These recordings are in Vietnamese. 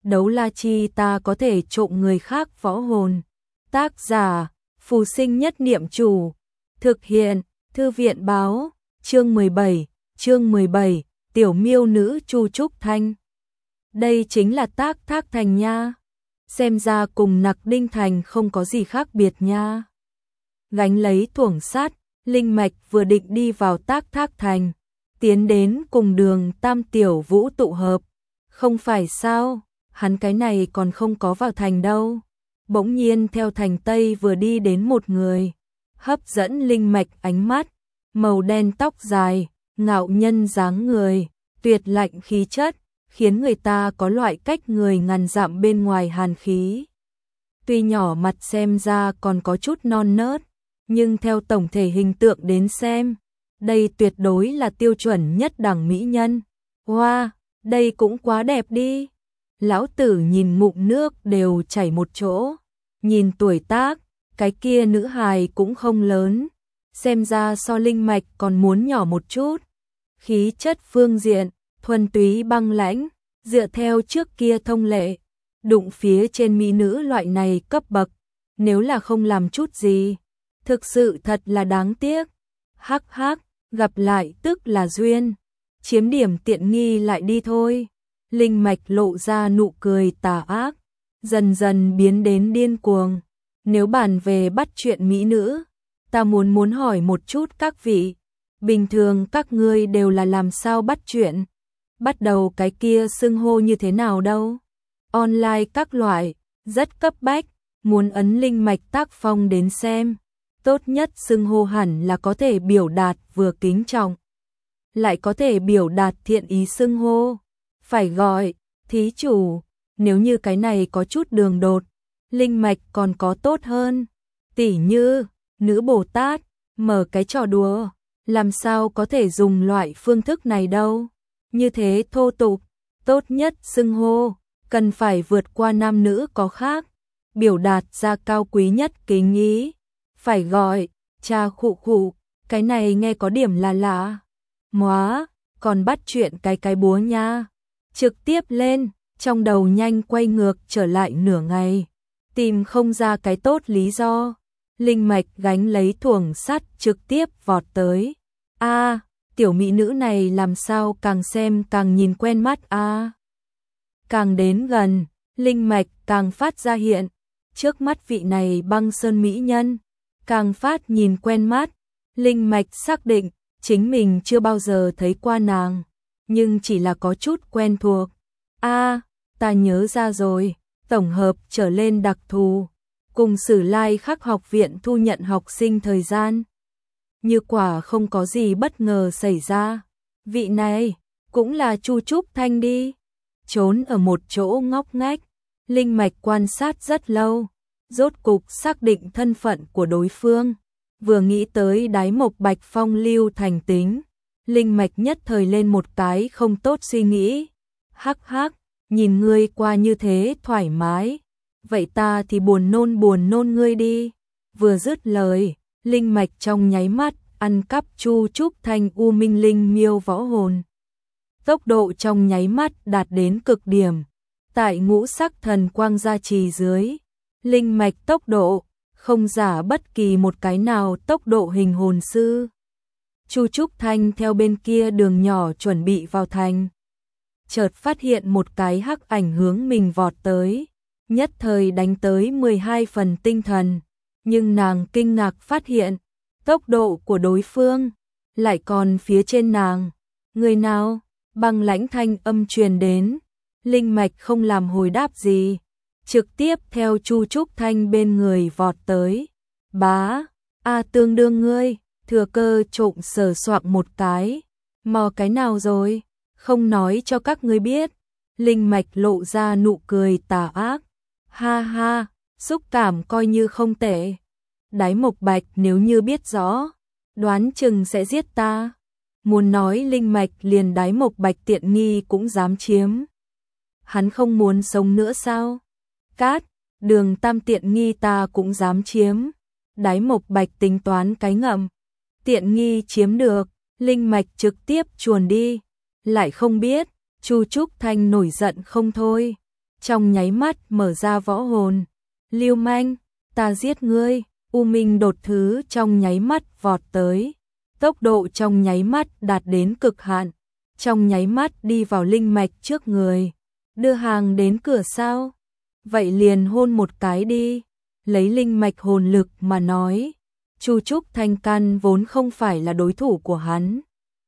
đấu la chi ta có thể trộm người khác võ hồn. Tác giả, Phù Sinh Nhất Niệm Chủ. Thực hiện, Thư viện báo, chương 17, Tiểu Miêu Nữ Chu Trúc Thanh. Đây chính là Tác Thác Thành nha. Xem ra cùng Nặc Đinh Thành không có gì khác biệt nha. Gánh lấy thuổng sắt, Linh Mạch vừa định đi vào Tác Thác Thành, tiến đến cùng Đường Tam Tiểu Vũ tụ hợp. Không phải sao, hắn cái này còn không có vào thành đâu. Bỗng nhiên theo thành Tây vừa đi đến một người, hấp dẫn Linh Mạch ánh mắt, màu đen tóc dài, ngạo nhân dáng người, tuyệt lạnh khí chất, khiến người ta có loại cách người ngàn dặm bên ngoài hàn khí. Tuy nhỏ mặt xem ra còn có chút non nớt, nhưng theo tổng thể hình tượng đến xem, đây tuyệt đối là tiêu chuẩn nhất đẳng mỹ nhân. Wow, đây cũng quá đẹp đi. Lão tử nhìn ngụm nước đều chảy một chỗ. Nhìn tuổi tác, cái kia nữ hài cũng không lớn, xem ra so Linh Mạch còn muốn nhỏ một chút. Khí chất phương diện, thuần túy băng lãnh, dựa theo trước kia thông lệ, đụng phía trên mỹ nữ loại này cấp bậc, nếu là không làm chút gì, thực sự thật là đáng tiếc. Hắc hắc, gặp lại tức là duyên, chiếm điểm tiện nghi lại đi thôi. Linh Mạch lộ ra nụ cười tà ác, dần dần biến đến điên cuồng. Nếu bàn về bắt chuyện mỹ nữ, ta muốn hỏi một chút các vị, bình thường các ngươi đều là làm sao bắt chuyện? Bắt đầu cái kia xưng hô như thế nào đâu? Online các loại, rất cấp bách, muốn ấn Linh Mạch tác phong đến xem. Tốt nhất xưng hô hẳn là có thể biểu đạt vừa kính trọng, lại có thể biểu đạt thiện ý xưng hô. Phải gọi, thí chủ, nếu như cái này có chút đường đột, Linh Mạch còn có tốt hơn. Tỉ như, nữ Bồ Tát, mở cái trò đùa, làm sao có thể dùng loại phương thức này đâu. Như thế thô tục, tốt nhất xưng hô, cần phải vượt qua nam nữ có khác, biểu đạt ra cao quý nhất kính ý. Phải gọi, cha khụ khụ, cái này nghe có điểm là lạ. Móa, còn bắt chuyện cái búa nha. Trực tiếp lên, trong đầu nhanh quay ngược trở lại nửa ngày, tìm không ra cái tốt lý do. Linh Mạch gánh lấy thuổng sắt trực tiếp vọt tới. A, tiểu mỹ nữ này làm sao càng xem càng nhìn quen mắt a. Càng đến gần, Linh Mạch càng phát ra hiện, trước mắt vị này băng sơn mỹ nhân, càng phát nhìn quen mắt. Linh Mạch xác định chính mình chưa bao giờ thấy qua nàng, nhưng chỉ là có chút quen thuộc. A, ta nhớ ra rồi, tổng hợp trở lên đặc thù, cùng Sử Lai Khắc học viện thu nhận học sinh thời gian. Như quả không có gì bất ngờ xảy ra, vị này cũng là Chu Trúc Thanh đi. Trốn ở một chỗ ngóc ngách, Linh Mạch quan sát rất lâu, rốt cục xác định thân phận của đối phương. Vừa nghĩ tới Đái Mộc Bạch phong lưu thành tính, Linh Mạch nhất thời lên một cái không tốt suy nghĩ. Hắc hắc, nhìn ngươi qua như thế thoải mái, vậy ta thì buồn nôn ngươi đi. Vừa dứt lời, Linh Mạch trong nháy mắt ăn cắp Chu Trúc Thanh U Minh Linh Miêu võ hồn. Tốc độ trong nháy mắt đạt đến cực điểm. Tại ngũ sắc thần quang gia trì dưới, Linh Mạch tốc độ không giả bất kỳ một cái nào tốc độ hình hồn sư. Chu Trúc Thanh theo bên kia đường nhỏ chuẩn bị vào thành, chợt phát hiện một cái hắc ảnh hướng mình vọt tới, nhất thời đánh tới 12 phần tinh thần, nhưng nàng kinh ngạc phát hiện, tốc độ của đối phương lại còn phía trên nàng. Người nào? Băng lãnh thanh âm truyền đến. Linh Mạch không làm hồi đáp gì, trực tiếp theo Chu Trúc Thanh bên người vọt tới. Bá, tương đương ngươi, thừa cơ trộm sờ soạng một cái. Mò cái nào rồi? Không nói cho các ngươi biết. Linh Mạch lộ ra nụ cười tà ác. Ha ha, xúc cảm coi như không tệ. Đái Mộc Bạch nếu như biết rõ, đoán chừng sẽ giết ta. Muốn nói Linh Mạch liền Đái Mộc Bạch tiện nghi cũng dám chiếm. Hắn không muốn sống nữa sao? Cát, Đường Tam tiện nghi ta cũng dám chiếm. Đái Mộc Bạch tính toán cái ngậm. Tiện nghi chiếm được, Linh Mạch trực tiếp chuồn đi. Lại không biết, Chu Trúc Thanh nổi giận không thôi. trong nháy mắt mở ra võ hồn. Lưu manh, ta giết ngươi. U Minh đột thứ trong nháy mắt vọt tới. Tốc độ trong nháy mắt đạt đến cực hạn. Trong nháy mắt đi vào linh mạch trước người. Đưa hàng đến cửa sao? Vậy liền hôn một cái đi. Lấy linh mạch hồn lực mà nói. Chu Trúc Thanh căn vốn không phải là đối thủ của hắn.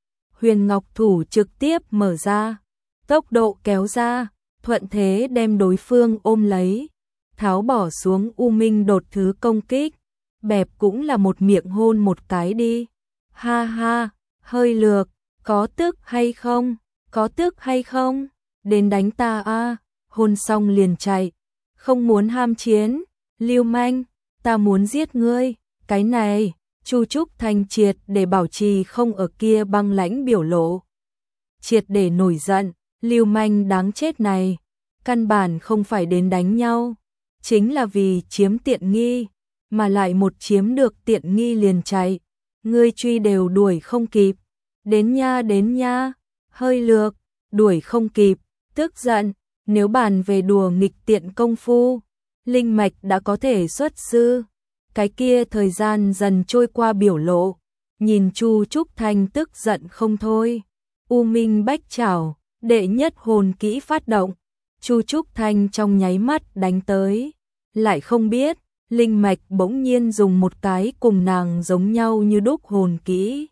Huyền Ngọc thủ trực tiếp mở ra. Tốc độ kéo ra. Thuận thế đem đối phương ôm lấy. Tháo bỏ xuống U Minh đột thứ công kích. Bẹp cũng là một miệng hôn một cái đi. Ha ha, hơi lược, có tức hay không? Có tức hay không? Đến đánh ta a. Hôn xong liền chạy. Không muốn ham chiến. Lưu manh, ta muốn giết ngươi. Cái này, Chu Trúc Thanh triệt để bảo trì không ở kia băng lãnh biểu lộ. Triệt để nổi giận, lưu manh đáng chết này. Căn bản không phải đến đánh nhau. Chính là vì chiếm tiện nghi. Mà lại một chiếm được tiện nghi liền chạy. Ngươi truy đều đuổi không kịp. Đến nha, hơi lược, đuổi không kịp, tức giận. Nếu bàn về đùa nghịch tiện công phu, linh mạch đã có thể xuất sư. Cái kia thời gian dần trôi qua biểu lộ, nhìn Chu Trúc Thanh tức giận không thôi. U Minh Bách Trảo, đệ nhất hồn kỹ phát động. Chu Trúc Thanh trong nháy mắt đánh tới, lại không biết, linh mạch bỗng nhiên dùng một cái cùng nàng giống nhau như đúc hồn kỹ.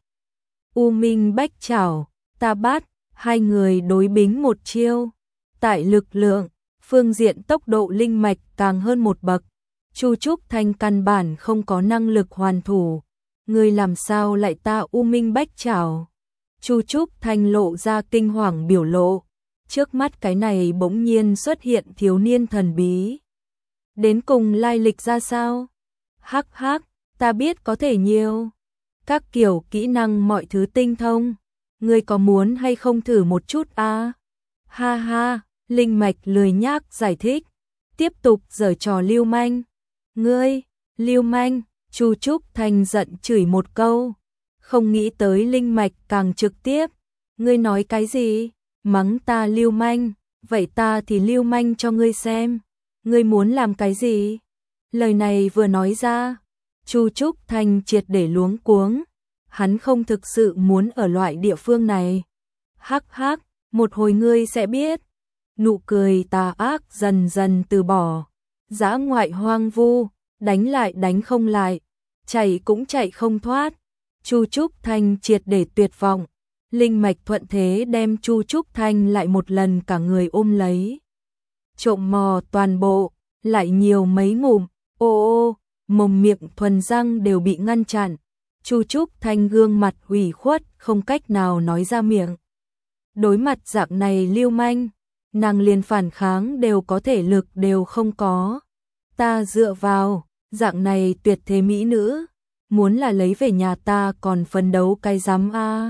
U Minh Bách Trảo, ta bắt, hai người đối bính một chiêu. Tại lực lượng, phương diện tốc độ linh mạch càng hơn một bậc. Chu Trúc Thanh căn bản không có năng lực hoàn thủ. Ngươi làm sao lại ta U Minh Bách Trảo? Chu Trúc Thanh lộ ra kinh hoàng biểu lộ. Trước mắt cái này bỗng nhiên xuất hiện thiếu niên thần bí. Đến cùng lai lịch ra sao? Hắc hắc, ta biết có thể nhiều. Các kiểu kỹ năng mọi thứ tinh thông. Ngươi có muốn hay không thử một chút a? Ha ha, linh mạch lười nhác giải thích. Tiếp tục giở trò lưu manh. Ngươi, lưu manh, Chu Trúc Thanh giận chửi một câu. Không nghĩ tới linh mạch càng trực tiếp. Ngươi nói cái gì? Mắng ta lưu manh, vậy ta thì lưu manh cho ngươi xem. Ngươi muốn làm cái gì? Lời này vừa nói ra, Chu Trúc Thanh triệt để luống cuống. Hắn không thực sự muốn ở loại địa phương này. Hắc hắc, một hồi ngươi sẽ biết. Nụ cười tà ác dần dần từ bỏ. Dã ngoại hoang vu, đánh lại đánh không lại, chạy cũng chạy không thoát. Chu Trúc Thanh triệt để tuyệt vọng. Linh mạch thuận thế đem Chu Trúc Thanh lại một lần cả người ôm lấy. Trộm mò toàn bộ, lại nhiều mấy ngụm, ô, mồm miệng thuần răng đều bị ngăn chặn. Chu Trúc Thanh gương mặt ủy khuất, không cách nào nói ra miệng. Đối mặt dạng này lưu manh, nàng liền phản kháng đều có thể lực đều không có. Ta dựa vào, dạng này tuyệt thế mỹ nữ, muốn là lấy về nhà ta còn phấn đấu cái rắm a.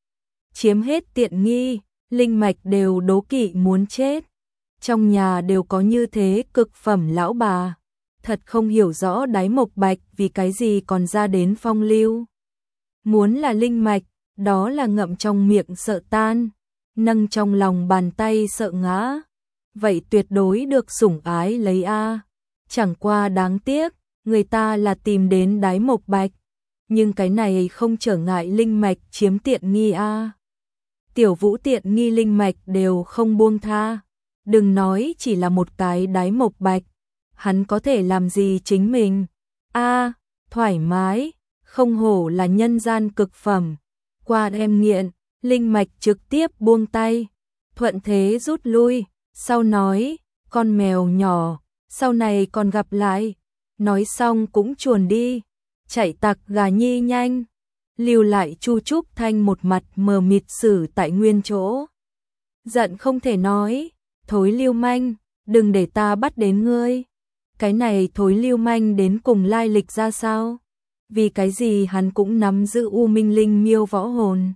Chiếm hết tiện nghi, linh mạch đều đố kỵ muốn chết. Trong nhà đều có như thế cực phẩm lão bà. Thật không hiểu rõ Đái Mộc Bạch vì cái gì còn ra đến phong lưu. Muốn là linh mạch, đó là ngậm trong miệng sợ tan, nâng trong lòng bàn tay sợ ngã. Vậy tuyệt đối được sủng ái lấy a. Chẳng qua đáng tiếc, người ta là tìm đến Đái Mộc Bạch. Nhưng cái này không trở ngại linh mạch chiếm tiện nghi a. Tiểu Vũ tiện nghi linh mạch đều không buông tha. Đừng nói chỉ là một cái Đái Mộc Bạch. Hắn có thể làm gì chính mình? A, thoải mái, không hổ là nhân gian cực phẩm. Qua em nghiện, linh mạch trực tiếp buông tay. Thuận thế rút lui, sau nói, con mèo nhỏ, sau này còn gặp lại. Nói xong cũng chuồn đi, chạy tặc gà nhi nhanh. Lưu lại Chu Trúc Thanh một mặt mờ mịt xử tại nguyên chỗ. Giận không thể nói, thối lưu manh, đừng để ta bắt đến ngươi. Cái này thối lưu manh đến cùng lai lịch ra sao? Vì cái gì hắn cũng nắm giữ U Minh Linh Miêu võ hồn?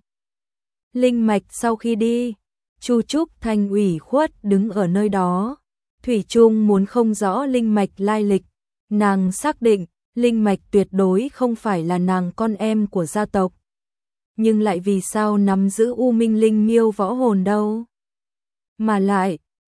Linh mạch sau khi đi, Chu Trúc Thanh ủy khuất đứng ở nơi đó. Thủy chung muốn không rõ linh mạch lai lịch. Nàng xác định, linh mạch tuyệt đối không phải là nàng con em của gia tộc. Nhưng lại vì sao nắm giữ U Minh Linh Miêu võ hồn đâu? Mà lại,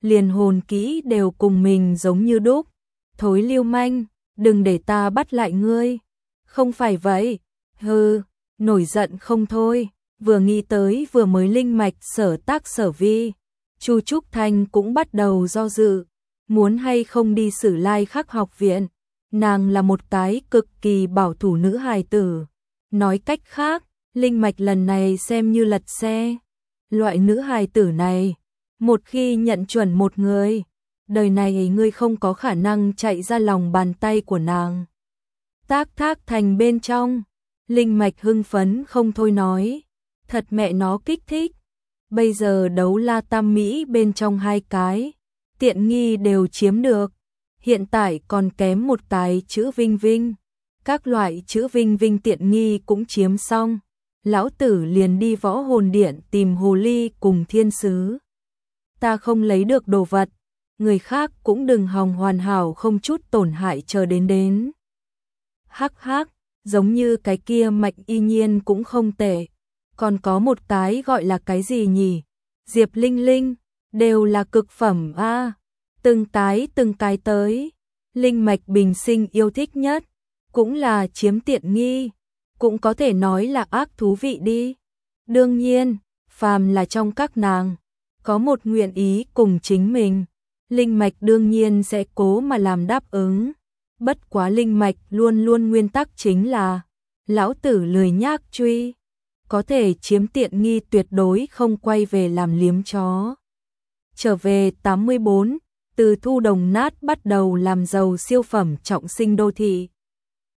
liền hồn kỹ đều cùng mình giống như đúc. Thối lưu manh, đừng để ta bắt lại ngươi. Không phải vậy, hừ, nổi giận không thôi, vừa nghĩ tới vừa mới linh mạch sở tác sở vi. Chu Trúc Thanh cũng bắt đầu do dự, muốn hay không đi Sử Lai Khắc học viện. Nàng là một cái cực kỳ bảo thủ nữ hài tử. Nói cách khác, linh mạch lần này xem như lật xe. Loại nữ hài tử này, một khi nhận chuẩn một người, đời này ngươi không có khả năng chạy ra lòng bàn tay của nàng. Tác Thác Thành bên trong, linh mạch hưng phấn không thôi nói, thật mẹ nó kích thích. Bây giờ đấu la tam mỹ bên trong 2 cái, tiện nghi đều chiếm được. Hiện tại còn kém một cái chữ Vinh Vinh. Các loại chữ Vinh Vinh tiện nghi cũng chiếm xong. Lão tử liền đi Võ Hồn Điện tìm Hồ Ly cùng thiên sứ. Ta không lấy được đồ vật, người khác cũng đừng hòng hoàn hảo không chút tổn hại chờ đến. Hắc hắc, giống như cái kia Mạch Y Nhiên cũng không tệ. Còn có một cái gọi là cái gì nhỉ? Diệp Linh Linh, đều là cực phẩm a. Từng cái tới. Linh mạch bình sinh yêu thích nhất, cũng là chiếm tiện nghi, cũng có thể nói là ác thú vị đi. Đương nhiên, phàm là trong các nàng, có một nguyện ý cùng chính mình, linh mạch đương nhiên sẽ cố mà làm đáp ứng. Bất quá linh mạch luôn luôn nguyên tắc chính là, lão tử lười nhác truy, có thể chiếm tiện nghi tuyệt đối không quay về làm liếm chó. Trở về 84, từ thu đồng nát bắt đầu làm giàu siêu phẩm trọng sinh đô thị.